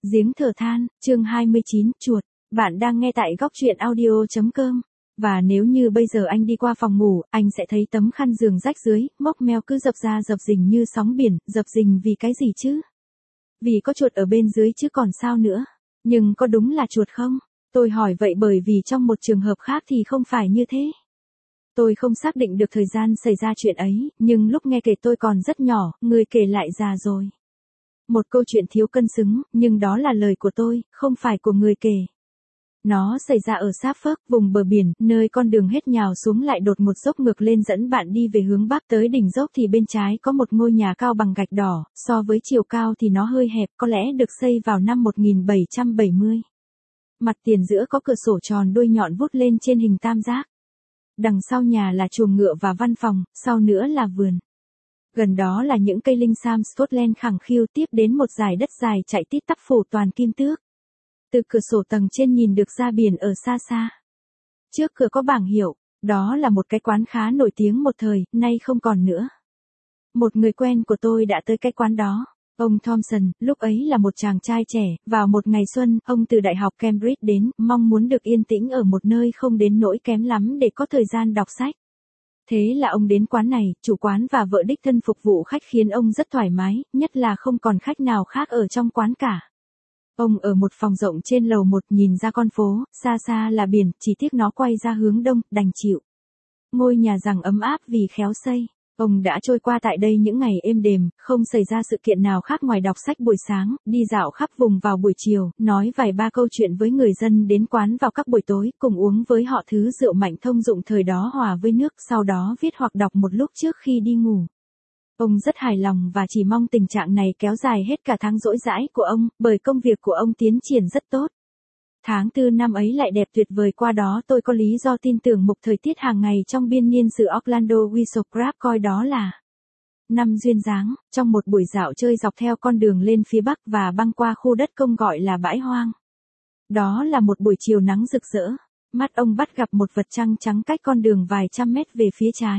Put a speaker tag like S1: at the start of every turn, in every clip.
S1: Giếng thở than, chương 29, chuột. Bạn đang nghe tại góc truyện audio.com. Và nếu như bây giờ anh đi qua phòng ngủ, anh sẽ thấy tấm khăn giường rách dưới, móc meo cứ dập ra dập dình như sóng biển, dập dình vì cái gì chứ? Vì có chuột ở bên dưới chứ còn sao nữa. Nhưng có đúng là chuột không? Tôi hỏi vậy bởi vì trong một trường hợp khác thì không phải như thế. Tôi không xác định được thời gian xảy ra chuyện ấy, nhưng lúc nghe kể tôi còn rất nhỏ, người kể lại già rồi. Một câu chuyện thiếu cân xứng, nhưng đó là lời của tôi, không phải của người kể. Nó xảy ra ở Suffolk, vùng bờ biển, nơi con đường hết nhào xuống lại đột một dốc ngược lên dẫn bạn đi về hướng bắc. Tới đỉnh dốc thì bên trái có một ngôi nhà cao bằng gạch đỏ, so với chiều cao thì nó hơi hẹp, có lẽ được xây vào năm 1770. Mặt tiền giữa có cửa sổ tròn đuôi nhọn vút lên trên hình tam giác. Đằng sau nhà là chuồng ngựa và văn phòng, sau nữa là vườn. Gần đó là những cây linh sam Scotland khẳng khiu, tiếp đến một dải đất dài chạy tít tắp phủ toàn kim tước. Từ cửa sổ tầng trên nhìn được ra biển ở xa xa. Trước cửa có bảng hiệu, đó là một cái quán khá nổi tiếng một thời, nay không còn nữa. Một người quen của tôi đã tới cái quán đó. Ông Thompson, lúc ấy là một chàng trai trẻ, vào một ngày xuân, ông từ Đại học Cambridge đến, mong muốn được yên tĩnh ở một nơi không đến nỗi kém lắm để có thời gian đọc sách. Thế là ông đến quán này, chủ quán và vợ đích thân phục vụ khách khiến ông rất thoải mái, nhất là không còn khách nào khác ở trong quán cả. Ông ở một phòng rộng trên lầu 1 nhìn ra con phố, xa xa là biển, chỉ tiếc nó quay ra hướng đông, đành chịu. Ngôi nhà rằng ấm áp vì khéo xây. Ông đã trôi qua tại đây những ngày êm đềm, không xảy ra sự kiện nào khác ngoài đọc sách buổi sáng, đi dạo khắp vùng vào buổi chiều, nói vài ba câu chuyện với người dân đến quán vào các buổi tối, cùng uống với họ thứ rượu mạnh thông dụng thời đó hòa với nước, sau đó viết hoặc đọc một lúc trước khi đi ngủ. Ông rất hài lòng và chỉ mong tình trạng này kéo dài hết cả tháng rỗi rãi của ông, bởi công việc của ông tiến triển rất tốt. Tháng 4 năm ấy lại đẹp tuyệt vời qua đó tôi có lý do tin tưởng mục thời tiết hàng ngày trong biên niên sử Orlando Wisocrap coi đó là năm duyên dáng, trong một buổi dạo chơi dọc theo con đường lên phía bắc và băng qua khu đất công gọi là bãi hoang. Đó là một buổi chiều nắng rực rỡ, mắt ông bắt gặp một vật trăng trắng cách con đường vài trăm mét về phía trái.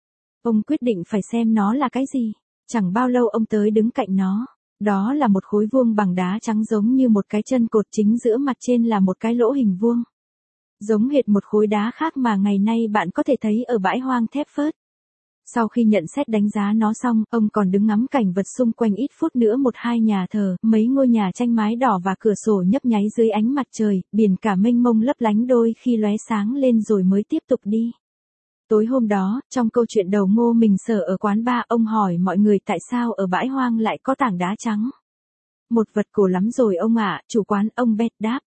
S1: Ông quyết định phải xem nó là cái gì, chẳng bao lâu ông tới đứng cạnh nó. Đó là một khối vuông bằng đá trắng giống như một cái chân cột, chính giữa mặt trên là một cái lỗ hình vuông. Giống hệt một khối đá khác mà ngày nay bạn có thể thấy ở bãi hoang thép phớt. Sau khi nhận xét đánh giá nó xong, ông còn đứng ngắm cảnh vật xung quanh ít phút nữa. Một hai nhà thờ, mấy ngôi nhà tranh mái đỏ và cửa sổ nhấp nháy dưới ánh mặt trời, biển cả mênh mông lấp lánh đôi khi lóe sáng lên rồi mới tiếp tục đi. Tối hôm đó, trong câu chuyện đầu Ngô Mình Sở ở quán bar, ông hỏi mọi người tại sao ở bãi hoang lại có tảng đá trắng. Một vật cổ lắm rồi ông ạ, chủ quán ông Bét đáp.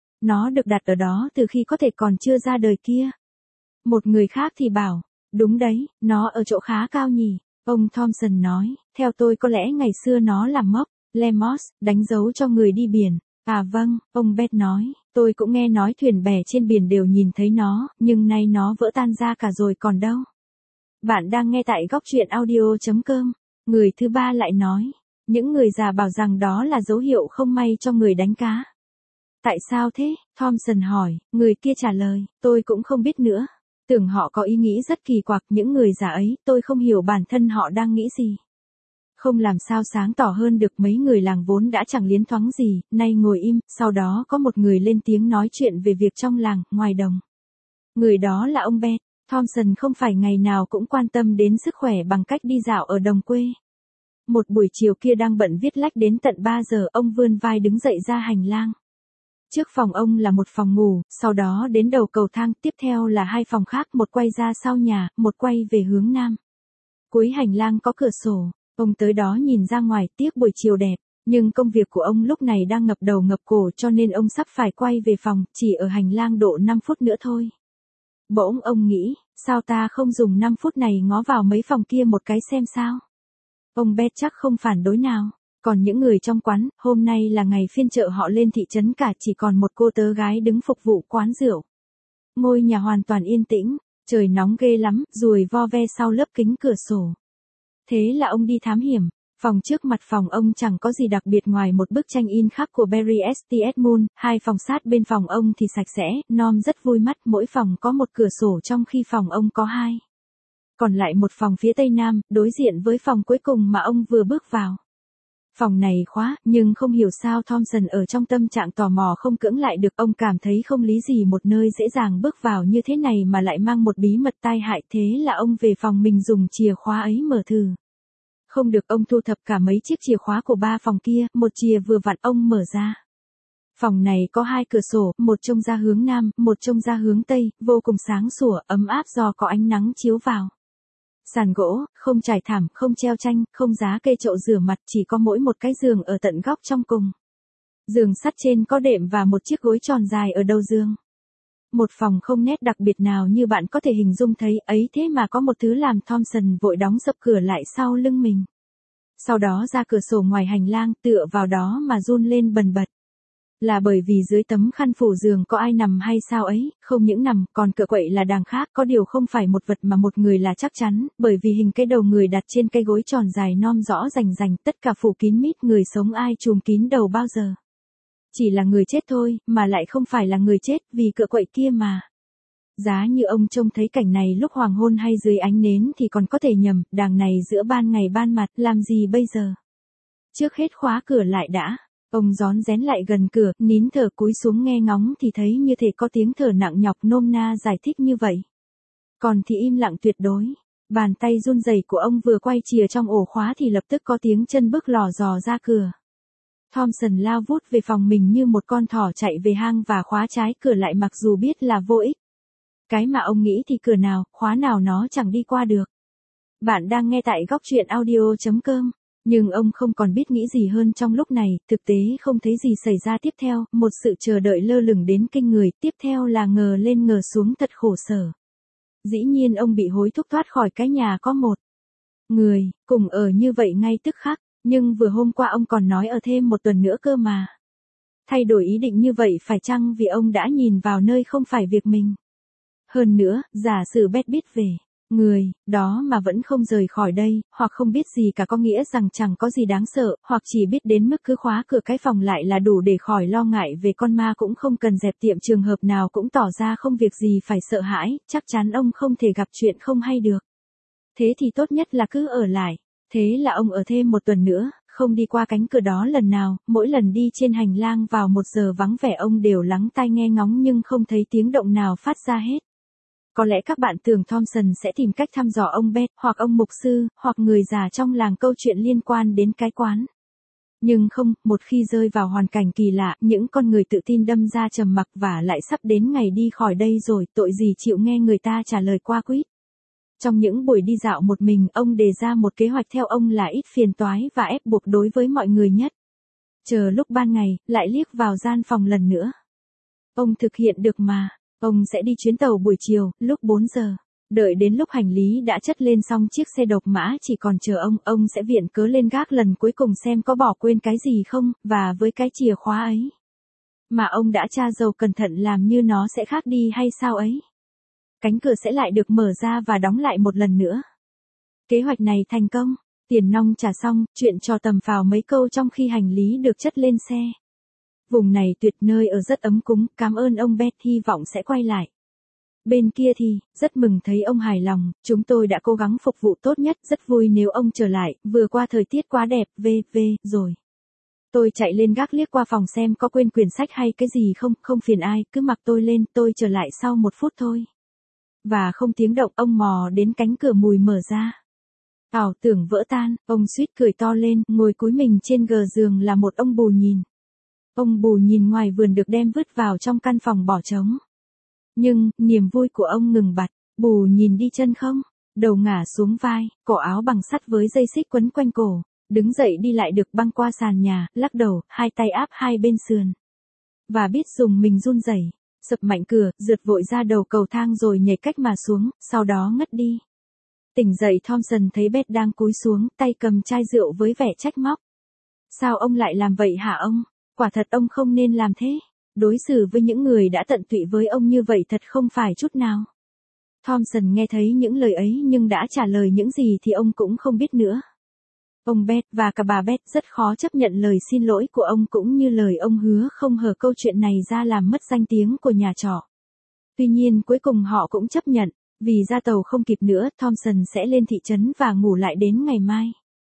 S1: Nó được đặt ở đó từ khi có thể còn chưa ra đời kia. Một người khác thì bảo, đúng đấy, nó ở chỗ khá cao nhỉ. Ông Thompson nói, theo tôi có lẽ ngày xưa nó là mốc, lemos, đánh dấu cho người đi biển. À vâng, ông Bét nói, tôi cũng nghe nói thuyền bè trên biển đều nhìn thấy nó, nhưng nay nó vỡ tan ra cả rồi còn đâu. Bạn đang nghe tại góc truyện audio.com. Người thứ ba lại nói, những người già bảo rằng đó là dấu hiệu không may cho người đánh cá. Tại sao thế? Thompson hỏi, người kia trả lời, tôi cũng không biết nữa. Tưởng họ có ý nghĩ rất kỳ quặc, những người già ấy, tôi không hiểu bản thân họ đang nghĩ gì. Không làm sao sáng tỏ hơn được, mấy người làng vốn đã chẳng liến thoáng gì, nay ngồi im, sau đó có một người lên tiếng nói chuyện về việc trong làng, ngoài đồng. Người đó là ông Bét. Thompson không phải ngày nào cũng quan tâm đến sức khỏe bằng cách đi dạo ở đồng quê. Một buổi chiều kia đang bận viết lách đến tận 3 giờ, ông vươn vai đứng dậy ra hành lang. Trước phòng ông là một phòng ngủ, sau đó đến đầu cầu thang, tiếp theo là hai phòng khác, một quay ra sau nhà, một quay về hướng nam. Cuối hành lang có cửa sổ. Ông tới đó nhìn ra ngoài, tiếc buổi chiều đẹp, nhưng công việc của ông lúc này đang ngập đầu ngập cổ cho nên ông sắp phải quay về phòng, chỉ ở hành lang độ 5 phút nữa thôi. Bỗng ông nghĩ, sao ta không dùng 5 phút này ngó vào mấy phòng kia một cái xem sao? Ông Bét chắc không phản đối nào. Còn những người trong quán, hôm nay là ngày phiên chợ họ lên thị trấn cả, chỉ còn một cô tớ gái đứng phục vụ quán rượu. Ngôi nhà hoàn toàn yên tĩnh, trời nóng ghê lắm, ruồi vo ve sau lớp kính cửa sổ. Thế là ông đi thám hiểm. Phòng trước mặt phòng ông chẳng có gì đặc biệt ngoài một bức tranh in khắc của Barry St. Edmund, hai phòng sát bên phòng ông thì sạch sẽ, nom rất vui mắt, mỗi phòng có một cửa sổ trong khi phòng ông có hai. Còn lại một phòng phía tây nam, đối diện với phòng cuối cùng mà ông vừa bước vào. Phòng này khóa, nhưng không hiểu sao Thompson ở trong tâm trạng tò mò không cưỡng lại được. Ông cảm thấy không lý gì một nơi dễ dàng bước vào như thế này mà lại mang một bí mật tai hại, thế là ông về phòng mình dùng chìa khóa ấy mở thử. Không được, ông thu thập cả mấy chiếc chìa khóa của 3 phòng kia, một chìa vừa vặn ông mở ra. Phòng này có 2 cửa sổ, một trông ra hướng nam, một trông ra hướng tây, vô cùng sáng sủa, ấm áp do có ánh nắng chiếu vào. Sàn gỗ, không trải thảm, không treo tranh, không giá kê chậu rửa mặt, chỉ có mỗi một cái giường ở tận góc trong cùng. Giường sắt trên có đệm và một chiếc gối tròn dài ở đầu giường. Một phòng không nét đặc biệt nào như bạn có thể hình dung thấy ấy, thế mà có một thứ làm Thompson vội đóng sập cửa lại sau lưng mình. Sau đó ra cửa sổ ngoài hành lang, tựa vào đó mà run lên bần bật. Là bởi vì dưới tấm khăn phủ giường có ai nằm hay sao ấy, không những nằm, còn cựa quậy là đàng khác, có điều không phải một vật mà một người là chắc chắn, bởi vì hình cái đầu người đặt trên cái gối tròn dài non rõ rành rành, tất cả phủ kín mít, người sống ai trùm kín đầu bao giờ. Chỉ là người chết thôi, mà lại không phải là người chết, vì cựa quậy kia mà. Giá như ông trông thấy cảnh này lúc hoàng hôn hay dưới ánh nến thì còn có thể nhầm, đàng này giữa ban ngày ban mặt, làm gì bây giờ? Trước hết khóa cửa lại đã. Ông rón rén lại gần cửa, nín thở cúi xuống nghe ngóng thì thấy như thể có tiếng thở nặng nhọc, nôm na giải thích như vậy. Còn thì im lặng tuyệt đối. Bàn tay run rẩy của ông vừa quay chìa trong ổ khóa thì lập tức có tiếng chân bước lò dò ra cửa. Thompson lao vút về phòng mình như một con thỏ chạy về hang và khóa trái cửa lại, mặc dù biết là vô ích. Cái mà ông nghĩ thì cửa nào, khóa nào nó chẳng đi qua được. Bạn đang nghe tại góc truyện audio.com. Nhưng ông không còn biết nghĩ gì hơn trong lúc này, thực tế không thấy gì xảy ra tiếp theo, một sự chờ đợi lơ lửng đến kinh người, tiếp theo là ngờ lên ngờ xuống thật khổ sở. Dĩ nhiên ông bị hối thúc thoát khỏi cái nhà có một người, cùng ở như vậy ngay tức khắc, nhưng vừa hôm qua ông còn nói ở thêm một tuần nữa cơ mà. Thay đổi ý định như vậy phải chăng vì ông đã nhìn vào nơi không phải việc mình? Hơn nữa, giả sử Beth biết về người đó mà vẫn không rời khỏi đây, hoặc không biết gì cả có nghĩa rằng chẳng có gì đáng sợ, hoặc chỉ biết đến mức cứ khóa cửa cái phòng lại là đủ để khỏi lo ngại về con ma, cũng không cần dẹp tiệm, trường hợp nào cũng tỏ ra không việc gì phải sợ hãi, chắc chắn ông không thể gặp chuyện không hay được. Thế thì tốt nhất là cứ ở lại. Thế là ông ở thêm một tuần nữa, không đi qua cánh cửa đó lần nào, mỗi lần đi trên hành lang vào 1 giờ vắng vẻ ông đều lắng tai nghe ngóng nhưng không thấy tiếng động nào phát ra hết. Có lẽ các bạn tưởng Thompson sẽ tìm cách thăm dò ông Beth, hoặc ông mục sư, hoặc người già trong làng câu chuyện liên quan đến cái quán. Nhưng không, một khi rơi vào hoàn cảnh kỳ lạ, những con người tự tin đâm ra trầm mặc, và lại sắp đến ngày đi khỏi đây rồi, tội gì chịu nghe người ta trả lời qua quýt. Trong những buổi đi dạo một mình, ông đề ra một kế hoạch theo ông là ít phiền toái và ép buộc đối với mọi người nhất. Chờ lúc ban ngày, lại liếc vào gian phòng lần nữa. Ông thực hiện được mà. Ông sẽ đi chuyến tàu buổi chiều, lúc 4 giờ. Đợi đến lúc hành lý đã chất lên xong chiếc xe độc mã chỉ còn chờ ông sẽ viện cớ lên gác lần cuối cùng xem có bỏ quên cái gì không, và với cái chìa khóa ấy mà ông đã tra dầu cẩn thận làm như nó sẽ khác đi hay sao ấy. Cánh cửa sẽ lại được mở ra và đóng lại một lần nữa. Kế hoạch này thành công, tiền nong trả xong, chuyện trò tầm phào mấy câu trong khi hành lý được chất lên xe. Vùng này tuyệt, nơi ở rất ấm cúng, cảm ơn ông Beth, hy vọng sẽ quay lại. Bên kia thì, rất mừng thấy ông hài lòng, chúng tôi đã cố gắng phục vụ tốt nhất, rất vui nếu ông trở lại, vừa qua thời tiết quá đẹp, rồi. Tôi chạy lên gác liếc qua phòng xem có quên quyển sách hay cái gì không, không phiền ai, cứ mặc tôi lên, tôi trở lại sau 1 phút thôi. Và không tiếng động, ông mò đến cánh cửa mùi mở ra. Ảo tưởng vỡ tan, ông suýt cười to lên, ngồi cúi mình trên gờ giường là một ông bù nhìn. Ông bù nhìn ngoài vườn được đem vứt vào trong căn phòng bỏ trống. Nhưng, niềm vui của ông ngừng bặt, bù nhìn đi chân không, đầu ngả xuống vai, cổ áo bằng sắt với dây xích quấn quanh cổ, đứng dậy đi lại được băng qua sàn nhà, lắc đầu, hai tay áp hai bên sườn. Và biết dùng mình run rẩy, sập mạnh cửa, rượt vội ra đầu cầu thang rồi nhảy cách mà xuống, sau đó ngất đi. Tỉnh dậy Thompson thấy Beth đang cúi xuống, tay cầm chai rượu với vẻ trách móc. Sao ông lại làm vậy hả ông? Quả thật ông không nên làm thế. Đối xử với những người đã tận tụy với ông như vậy thật không phải chút nào. Thompson nghe thấy những lời ấy nhưng đã trả lời những gì thì ông cũng không biết nữa. Ông Beth và cả bà Beth rất khó chấp nhận lời xin lỗi của ông cũng như lời ông hứa không hở câu chuyện này ra làm mất danh tiếng của nhà trọ. Tuy nhiên cuối cùng họ cũng chấp nhận, vì ra tàu không kịp nữa, Thompson sẽ lên thị trấn và ngủ lại đến ngày mai.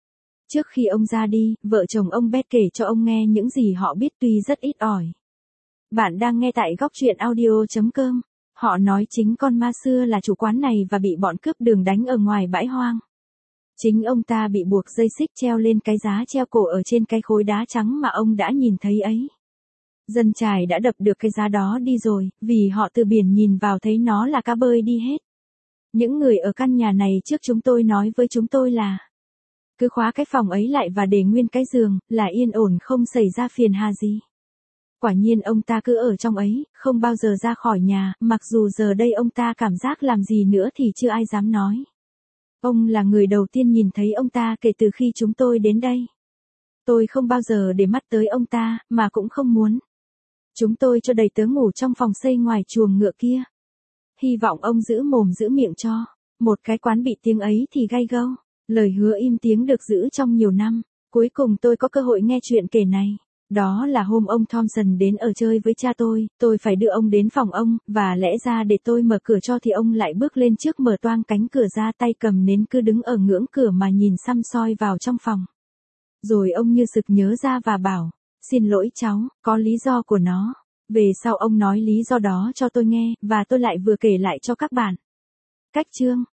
S1: Trước khi ông ra đi, vợ chồng ông Bét kể cho ông nghe những gì họ biết tuy rất ít ỏi. Bạn đang nghe tại góc truyện audio.com. Họ nói chính con ma xưa là chủ quán này và bị bọn cướp đường đánh ở ngoài bãi hoang. Chính ông ta bị buộc dây xích treo lên cái giá treo cổ ở trên cái khối đá trắng mà ông đã nhìn thấy ấy. Dân chài đã đập được cái giá đó đi rồi, vì họ từ biển nhìn vào thấy nó là cá bơi đi hết. Những người ở căn nhà này trước chúng tôi nói với chúng tôi là cứ khóa cái phòng ấy lại và để nguyên cái giường, là yên ổn không xảy ra phiền hà gì. Quả nhiên ông ta cứ ở trong ấy, không bao giờ ra khỏi nhà, mặc dù giờ đây ông ta cảm giác làm gì nữa thì chưa ai dám nói. Ông là người đầu tiên nhìn thấy ông ta kể từ khi chúng tôi đến đây. Tôi không bao giờ để mắt tới ông ta, mà cũng không muốn. Chúng tôi cho đầy tớ ngủ trong phòng xây ngoài chuồng ngựa kia. Hy vọng ông giữ mồm giữ miệng cho. Một cái quán bị tiếng ấy thì gay gâu. Lời hứa im tiếng được giữ trong nhiều năm. Cuối cùng tôi có cơ hội nghe chuyện kể này. Đó là hôm ông Thompson đến ở chơi với cha tôi phải đưa ông đến phòng ông, và lẽ ra để tôi mở cửa cho thì ông lại bước lên trước mở toang cánh cửa ra, tay cầm nến cứ đứng ở ngưỡng cửa mà nhìn săm soi vào trong phòng. Rồi ông như sực nhớ ra và bảo, xin lỗi cháu, có lý do của nó. Về sau ông nói lý do đó cho tôi nghe, và tôi lại vừa kể lại cho các bạn. Cách chương